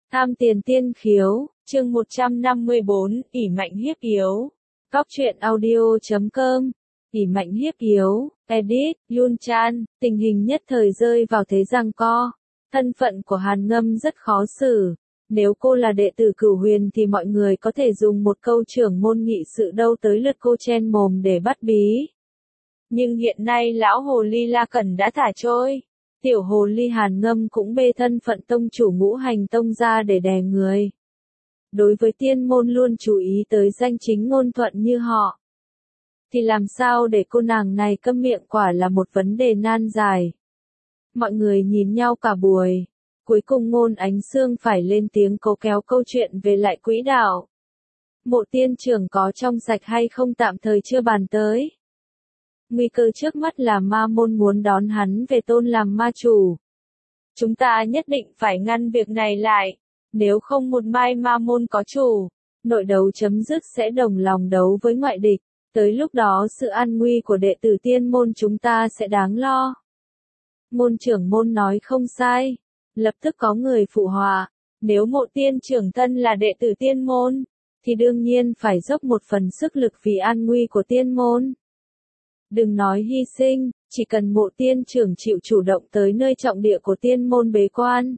Tham tiền tiên khiếu, chương 154, ỷ mạnh hiếp yếu. Góc truyện audio.com. Ỷ mạnh hiếp yếu, edit, Yun Chan, tình hình nhất thời rơi vào thế giằng co. Thân phận của Hàn Ngâm rất khó xử. Nếu cô là đệ tử Cửu Huyền thì mọi người có thể dùng một câu trưởng môn nghị sự đâu tới lượt cô chen mồm để bắt bí. Nhưng hiện nay lão hồ ly La Cẩn đã thả trôi. Tiểu hồ ly Hàn Ngâm cũng bê thân phận tông chủ Ngũ Hành Tông ra để đè người. Đối với tiên môn luôn chú ý tới danh chính ngôn thuận như họ, thì làm sao để cô nàng này câm miệng quả là một vấn đề nan giải. Mọi người nhìn nhau cả buổi. Cuối cùng Ngôn Ánh Sương phải lên tiếng cố kéo câu chuyện về lại quỹ đạo. Mộ tiên trưởng có trong sạch hay không tạm thời chưa bàn tới. Nguy cơ trước mắt là ma môn muốn đón hắn về tôn làm ma chủ. Chúng ta nhất định phải ngăn việc này lại. Nếu không một mai ma môn có chủ, nội đấu chấm dứt sẽ đồng lòng đấu với ngoại địch. Tới lúc đó sự an nguy của đệ tử tiên môn chúng ta sẽ đáng lo. Môn trưởng môn nói không sai. Lập tức có người phụ họa. Nếu Mộ tiên trưởng thân là đệ tử tiên môn, thì đương nhiên phải dốc một phần sức lực vì an nguy của tiên môn. Đừng nói hy sinh, chỉ cần Mộ tiên trưởng chịu chủ động tới nơi trọng địa của tiên môn bế quan,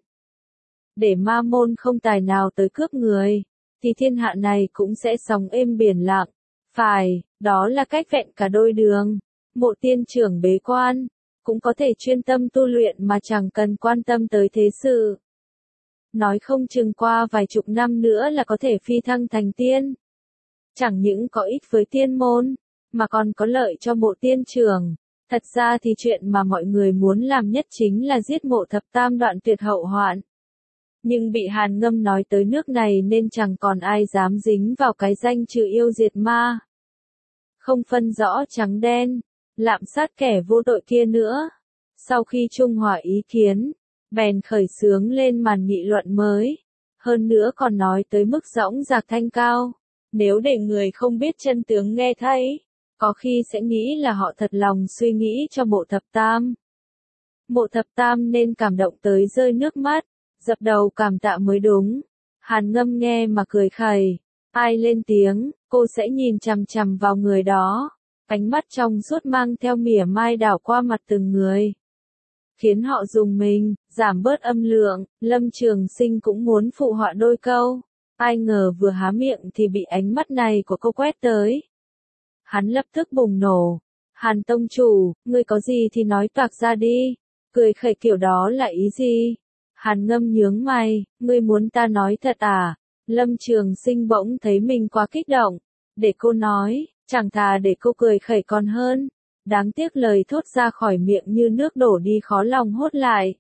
để ma môn không tài nào tới cướp người, thì thiên hạ này cũng sẽ sóng êm biển lặng. Phải, đó là cách vẹn cả đôi đường. Mộ tiên trưởng bế quan, cũng có thể chuyên tâm tu luyện mà chẳng cần quan tâm tới thế sự. Nói không chừng qua vài chục năm nữa là có thể phi thăng thành tiên. Chẳng những có ích với tiên môn, mà còn có lợi cho Mộ tiên trưởng. Thật ra thì chuyện mà mọi người muốn làm nhất chính là giết Mộ Thập Tam đoạn tuyệt hậu hoạn. Nhưng bị Hàn Ngâm nói tới nước này nên chẳng còn ai dám dính vào cái danh trừ yêu diệt ma. Không phân rõ trắng đen, lạm sát kẻ vô tội kia nữa. Sau khi trung hòa ý kiến, bèn khởi xướng lên màn nghị luận mới. Hơn nữa còn nói tới mức dõng dạc thanh cao. Nếu để người không biết chân tướng nghe thấy, có khi sẽ nghĩ là họ thật lòng suy nghĩ cho Mộ Thập Tam. Mộ Thập Tam nên cảm động tới rơi nước mắt, dập đầu cảm tạ mới đúng. Hàn Ngâm nghe mà cười khẩy. Ai lên tiếng, cô sẽ nhìn chằm chằm vào người đó. Ánh mắt trong suốt mang theo mỉa mai đảo qua mặt từng người, khiến họ rùng mình, giảm bớt âm lượng. Lâm Trường Sinh cũng muốn phụ họa đôi câu. Ai ngờ vừa há miệng thì bị ánh mắt này của cô quét tới. Hắn lập tức bùng nổ. Hàn tông chủ, ngươi có gì thì nói toạc ra đi. Cười khẩy kiểu đó là ý gì? Hàn Ngâm nhướng mày, ngươi muốn ta nói thật à? Lâm Trường Sinh bỗng thấy mình quá kích động. Để cô nói, chẳng thà để cô cười khẩy còn hơn. Đáng tiếc lời thốt ra khỏi miệng như nước đổ đi khó lòng hốt lại.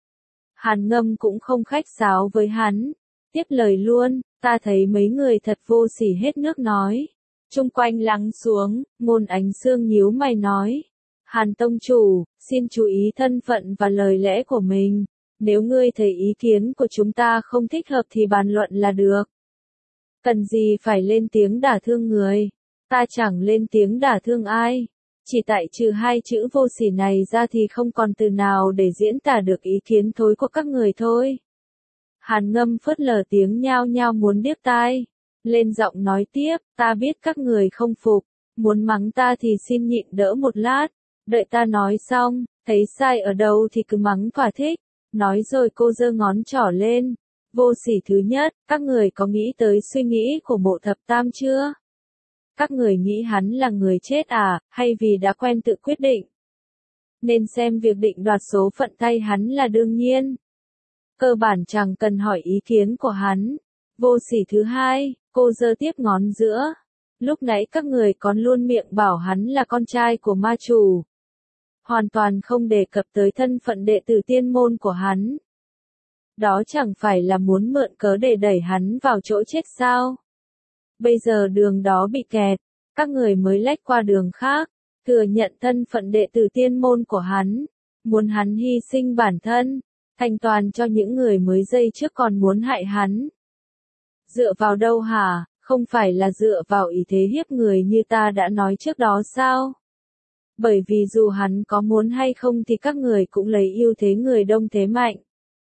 Hàn Ngâm cũng không khách sáo với hắn. Tiếp lời luôn, ta thấy mấy người thật vô sỉ hết nước nói. Chung quanh lắng xuống, Ngôn Ánh Sương nhíu mày nói. Hàn tông chủ, xin chú ý thân phận và lời lẽ của mình. Nếu ngươi thấy ý kiến của chúng ta không thích hợp thì bàn luận là được. Cần gì phải lên tiếng đả thương người. Ta chẳng lên tiếng đả thương ai. Chỉ tại trừ hai chữ vô sỉ này ra thì không còn từ nào để diễn tả được ý kiến thối của các người thôi. Hàn Ngâm phớt lờ tiếng nhao nhao muốn điếc tai. Lên giọng nói tiếp, ta biết các người không phục. Muốn mắng ta thì xin nhịn đỡ một lát. Đợi ta nói xong, thấy sai ở đâu thì cứ mắng thỏa thích. Nói rồi cô giơ ngón trỏ lên. Vô sỉ thứ nhất, các người có nghĩ tới suy nghĩ của Mộ Thập Tam chưa? Các người nghĩ hắn là người chết à, hay vì đã quen tự quyết định? Nên xem việc định đoạt số phận thay hắn là đương nhiên. Cơ bản chẳng cần hỏi ý kiến của hắn. Vô sỉ thứ hai, cô giơ tiếp ngón giữa. Lúc nãy các người còn luôn miệng bảo hắn là con trai của ma chủ. Hoàn toàn không đề cập tới thân phận đệ tử tiên môn của hắn. Đó chẳng phải là muốn mượn cớ để đẩy hắn vào chỗ chết sao? Bây giờ đường đó bị kẹt, các người mới lách qua đường khác, thừa nhận thân phận đệ tử tiên môn của hắn, muốn hắn hy sinh bản thân, thành toàn cho những người mới giây trước còn muốn hại hắn. Dựa vào đâu hả? Không phải là dựa vào ý thế hiếp người như ta đã nói trước đó sao? Bởi vì dù hắn có muốn hay không thì các người cũng lấy ưu thế người đông thế mạnh.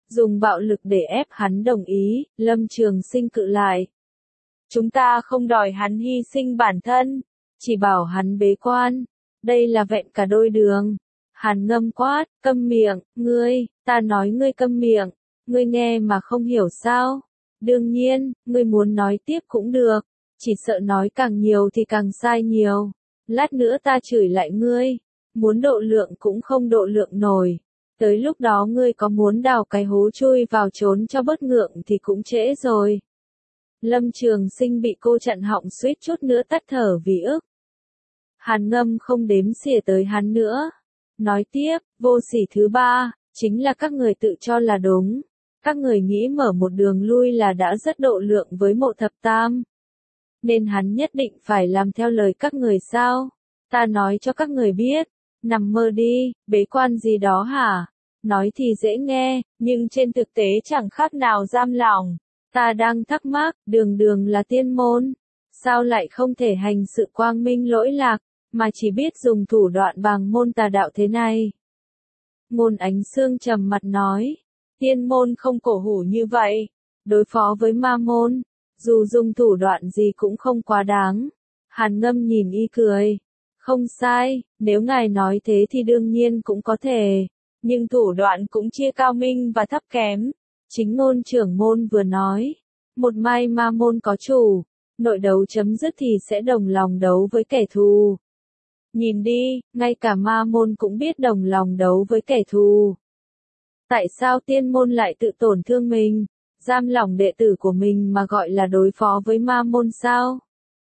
dùng bạo lực để ép hắn đồng ý, Lâm Trường Sinh cự lại. Chúng ta không đòi hắn hy sinh bản thân, chỉ bảo hắn bế quan, đây là vẹn cả đôi đường. Hàn Ngâm quát, câm miệng, ngươi, ta nói ngươi câm miệng, ngươi nghe mà không hiểu sao? Đương nhiên, ngươi muốn nói tiếp cũng được, chỉ sợ nói càng nhiều thì càng sai nhiều. Lát nữa ta chửi lại ngươi, muốn độ lượng cũng không độ lượng nổi. Tới lúc đó ngươi có muốn đào cái hố chui vào trốn cho bớt ngượng thì cũng trễ rồi. Lâm Trường Sinh bị cô chặn họng suýt chút nữa tắt thở vì ức. Hàn Ngâm không đếm xỉa tới hắn nữa. Nói tiếp, vô sỉ thứ ba, chính là các người tự cho là đúng. Các người nghĩ mở một đường lui là đã rất độ lượng với Mộ Thập Tam. Nên hắn nhất định phải làm theo lời các người sao? Ta nói cho các người biết, nằm mơ đi, bế quan gì đó hả? Nói thì dễ nghe, nhưng trên thực tế chẳng khác nào giam lỏng. Ta đang thắc mắc, đường đường là tiên môn, sao lại không thể hành sự quang minh lỗi lạc, mà chỉ biết dùng thủ đoạn bàng môn tà đạo thế này? Ngôn Ánh Sương trầm mặt nói, tiên môn không cổ hủ như vậy, đối phó với ma môn, dù dùng thủ đoạn gì cũng không quá đáng. Hàn Ngâm nhìn y cười, không sai, nếu ngài nói thế thì đương nhiên cũng có thể, nhưng thủ đoạn cũng chia cao minh và thấp kém. Chính Ngôn trưởng môn vừa nói, một mai ma môn có chủ, nội đấu chấm dứt thì sẽ đồng lòng đấu với kẻ thù. Nhìn đi, ngay cả ma môn cũng biết đồng lòng đấu với kẻ thù. Tại sao tiên môn lại tự tổn thương mình, giam lỏng đệ tử của mình mà gọi là đối phó với ma môn sao?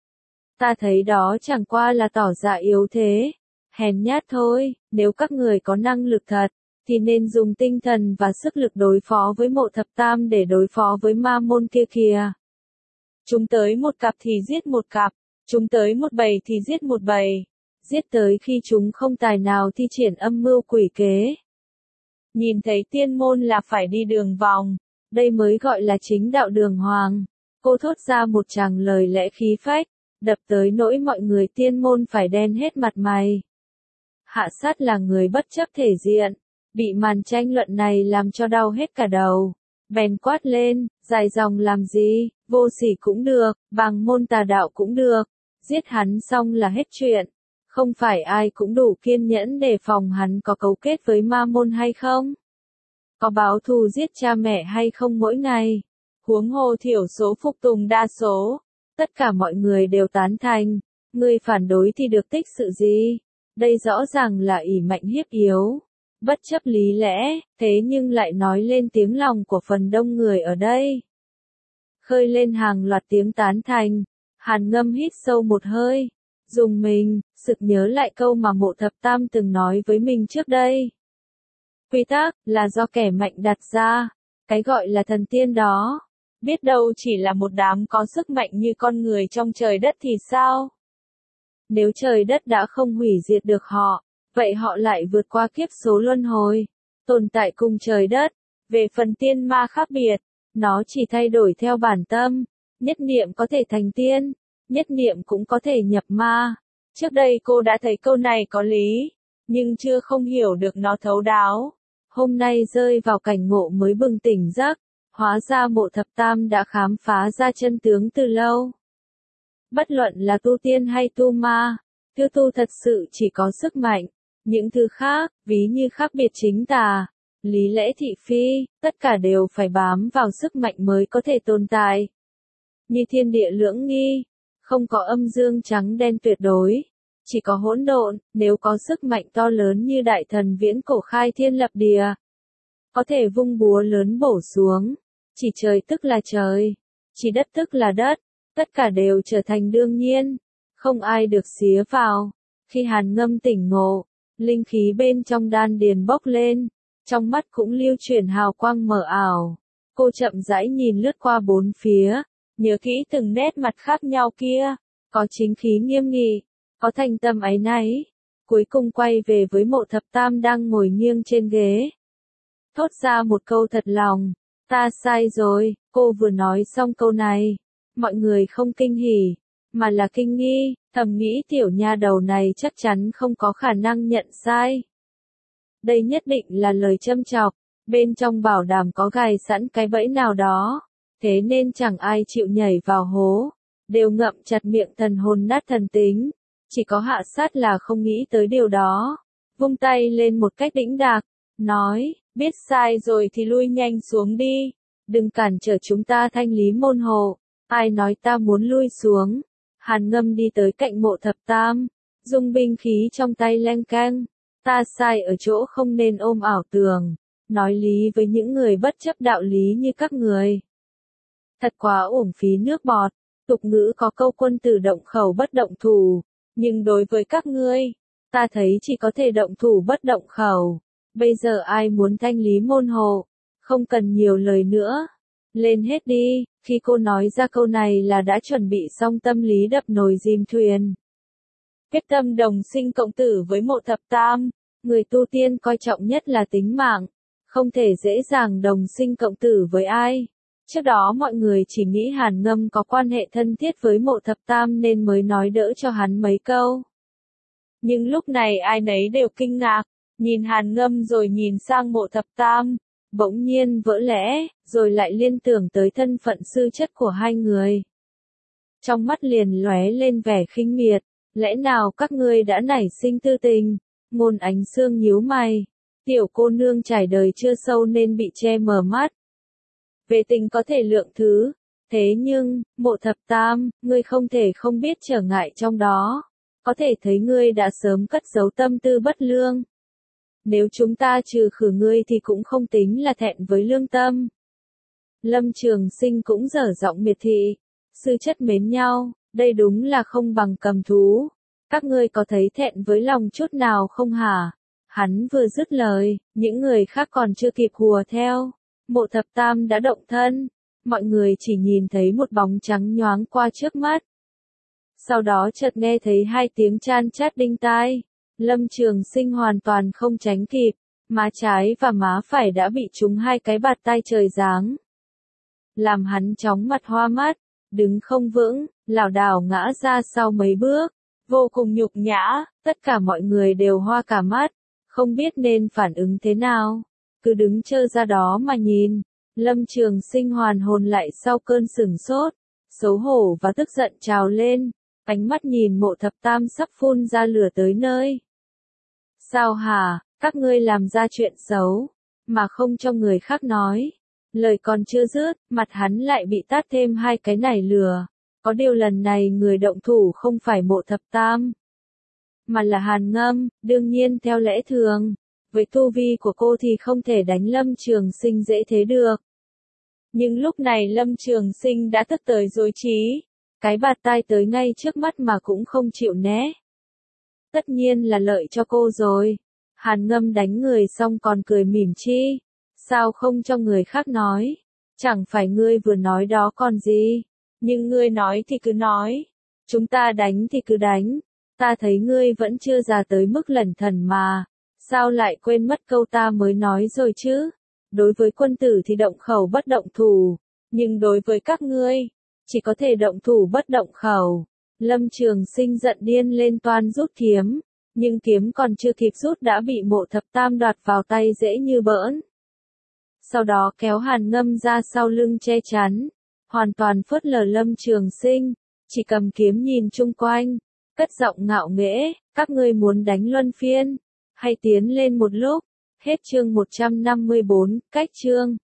Ta thấy đó chẳng qua là tỏ ra yếu thế, hèn nhát thôi. Nếu các người có năng lực thật, thì nên dùng tinh thần và sức lực đối phó với Mộ Thập Tam để đối phó với ma môn kia kìa. Chúng tới một cặp thì giết một cặp, chúng tới một bầy thì giết một bầy, giết tới khi chúng không tài nào thi triển âm mưu quỷ kế. Nhìn thấy tiên môn là phải đi đường vòng, đây mới gọi là chính đạo đường hoàng. Cô thốt ra một tràng lời lẽ khí phách, đập tới nỗi mọi người tiên môn phải đen hết mặt mày. Hạ Sát là người bất chấp thể diện, bị màn tranh luận này làm cho đau hết cả đầu. Bèn quát lên, dài dòng làm gì, vô sỉ cũng được, bàng môn tà đạo cũng được, giết hắn xong là hết chuyện. Không phải ai cũng đủ kiên nhẫn để phòng hắn có cấu kết với ma môn hay không? Có báo thù giết cha mẹ hay không mỗi ngày? Huống hồ thiểu số phục tùng đa số. Tất cả mọi người đều tán thành. Người phản đối thì được tích sự gì? Đây rõ ràng là ỷ mạnh hiếp yếu. Bất chấp lý lẽ, thế nhưng lại nói lên tiếng lòng của phần đông người ở đây. Khơi lên hàng loạt tiếng tán thành. Hàn Ngâm hít sâu một hơi. Dùng mình, sực nhớ lại câu mà Mộ Thập Tam từng nói với mình trước đây. Quy tắc, là do kẻ mạnh đặt ra. Cái gọi là thần tiên đó, biết đâu chỉ là một đám có sức mạnh như con người trong trời đất thì sao? Nếu trời đất đã không hủy diệt được họ, vậy họ lại vượt qua kiếp số luân hồi, tồn tại cùng trời đất. Về phần tiên ma khác biệt, nó chỉ thay đổi theo bản tâm. Nhất niệm có thể thành tiên, nhất niệm cũng có thể nhập ma. Trước đây cô đã thấy câu này có lý, nhưng chưa không hiểu được nó thấu đáo. Hôm nay rơi vào cảnh ngộ mới bừng tỉnh giấc, hóa ra Mộ Thập Tam đã khám phá ra chân tướng từ lâu. Bất luận là tu tiên hay tu ma, thứ tu thật sự chỉ có sức mạnh. Những thứ khác, ví như khác biệt chính tà, lý lẽ thị phi, tất cả đều phải bám vào sức mạnh mới có thể tồn tại. Như thiên địa lưỡng nghi, không có âm dương trắng đen tuyệt đối, chỉ có hỗn độn. Nếu có sức mạnh to lớn như đại thần viễn cổ khai thiên lập địa, có thể vung búa lớn bổ xuống, chỉ trời tức là trời, chỉ đất tức là đất, tất cả đều trở thành đương nhiên, không ai được xía vào. Khi Hàn Ngâm tỉnh ngộ, linh khí bên trong đan điền bốc lên, trong mắt cũng lưu chuyển hào quang mờ ảo. Cô chậm rãi nhìn lướt qua bốn phía, nhớ kỹ từng nét mặt khác nhau kia, có chính khí nghiêm nghị, có thành tâm áy náy. Cuối cùng quay về với Mộ Thập Tam đang ngồi nghiêng trên ghế. Thốt ra một câu thật lòng, ta sai rồi. Cô vừa nói xong câu này, mọi người không kinh hỉ, mà là kinh nghi, thầm nghĩ tiểu nha đầu này chắc chắn không có khả năng nhận sai. Đây nhất định là lời châm chọc, bên trong bảo đảm có gài sẵn cái bẫy nào đó, thế nên chẳng ai chịu nhảy vào hố, đều ngậm chặt miệng thần hồn nát thần tính, chỉ có Hạ Sát là không nghĩ tới điều đó, vung tay lên một cách đĩnh đạc, nói, biết sai rồi thì lui nhanh xuống đi, đừng cản trở chúng ta thanh lý môn hộ, ai nói ta muốn lui xuống. Hàn Ngâm đi tới cạnh Mộ Thập Tam, dùng binh khí trong tay leng keng, ta sai ở chỗ không nên ôm ảo tưởng, nói lý với những người bất chấp đạo lý như các người. Thật quá uổng phí nước bọt, tục ngữ có câu quân tử động khẩu bất động thủ, nhưng đối với các ngươi, ta thấy chỉ có thể động thủ bất động khẩu. Bây giờ ai muốn thanh lý môn hộ, không cần nhiều lời nữa. Lên hết đi, khi cô nói ra câu này là đã chuẩn bị xong tâm lý đập nồi dìm thuyền. Quyết tâm đồng sinh cộng tử với Mộ Thập Tam, người tu tiên coi trọng nhất là tính mạng, không thể dễ dàng đồng sinh cộng tử với ai. Trước đó mọi người chỉ nghĩ Hàn Ngâm có quan hệ thân thiết với Mộ Thập Tam nên mới nói đỡ cho hắn mấy câu. Nhưng lúc này ai nấy đều kinh ngạc, nhìn Hàn Ngâm rồi nhìn sang Mộ Thập Tam, bỗng nhiên vỡ lẽ, rồi lại liên tưởng tới thân phận sư chất của hai người. Trong mắt liền lóe lên vẻ khinh miệt, lẽ nào các ngươi đã nảy sinh tư tình? Ngôn Ánh Sương nhíu mày, tiểu cô nương trải đời chưa sâu nên bị che mờ mắt. Về tình có thể lượng thứ, thế nhưng, Mộ Thập Tam, ngươi không thể không biết trở ngại trong đó. Có thể thấy ngươi đã sớm cất giấu tâm tư bất lương. Nếu chúng ta trừ khử ngươi thì cũng không tính là thẹn với lương tâm. Lâm Trường Sinh cũng dở giọng miệt thị, sư chất mến nhau, đây đúng là không bằng cầm thú. Các ngươi có thấy thẹn với lòng chút nào không hả? Hắn vừa dứt lời, những người khác còn chưa kịp hùa theo. Mộ Thập Tam đã động thân, mọi người chỉ nhìn thấy một bóng trắng nhoáng qua trước mắt. Sau đó chợt nghe thấy hai tiếng chan chát đinh tai. Lâm Trường Sinh hoàn toàn không tránh kịp, má trái và má phải đã bị trúng hai cái bạt tai trời giáng. Làm hắn chóng mặt hoa mắt, đứng không vững, lảo đảo ngã ra sau mấy bước, vô cùng nhục nhã, tất cả mọi người đều hoa cả mắt, không biết nên phản ứng thế nào, cứ đứng trơ ra đó mà nhìn. Lâm Trường Sinh hoàn hồn lại sau cơn sửng sốt, xấu hổ và tức giận trào lên, ánh mắt nhìn Mộ Thập Tam sắp phun ra lửa tới nơi. Sao hả, các ngươi làm ra chuyện xấu, mà không cho người khác nói. Lời còn chưa dứt, mặt hắn lại bị tát thêm hai cái nải lửa. Có điều lần này người động thủ không phải Mộ Thập Tam, mà là Hàn Ngâm, đương nhiên theo lẽ thường. Với tu vi của cô thì không thể đánh Lâm Trường Sinh dễ thế được. Nhưng lúc này Lâm Trường Sinh đã tức tới rối trí. Cái bạt tai tới ngay trước mắt mà cũng không chịu né. Tất nhiên là lợi cho cô rồi. Hàn Ngâm đánh người xong còn cười mỉm chi. Sao không cho người khác nói? Chẳng phải ngươi vừa nói đó còn gì? Nhưng ngươi nói thì cứ nói. Chúng ta đánh thì cứ đánh. Ta thấy ngươi vẫn chưa già tới mức lẩn thần mà. Sao lại quên mất câu ta mới nói rồi chứ? Đối với quân tử thì động khẩu bất động thủ. Nhưng đối với các ngươi, chỉ có thể động thủ bất động khẩu. Lâm Trường Sinh giận điên lên toan rút kiếm, nhưng kiếm còn chưa kịp rút đã bị Mộ Thập Tam đoạt vào tay dễ như bỡn. Sau đó kéo Hàn Ngâm ra sau lưng che chắn, hoàn toàn phớt lờ Lâm Trường Sinh, chỉ cầm kiếm nhìn chung quanh, cất giọng ngạo nghễ, các ngươi muốn đánh luân phiên, hay tiến lên một lúc. Hết chương 154, cách chương.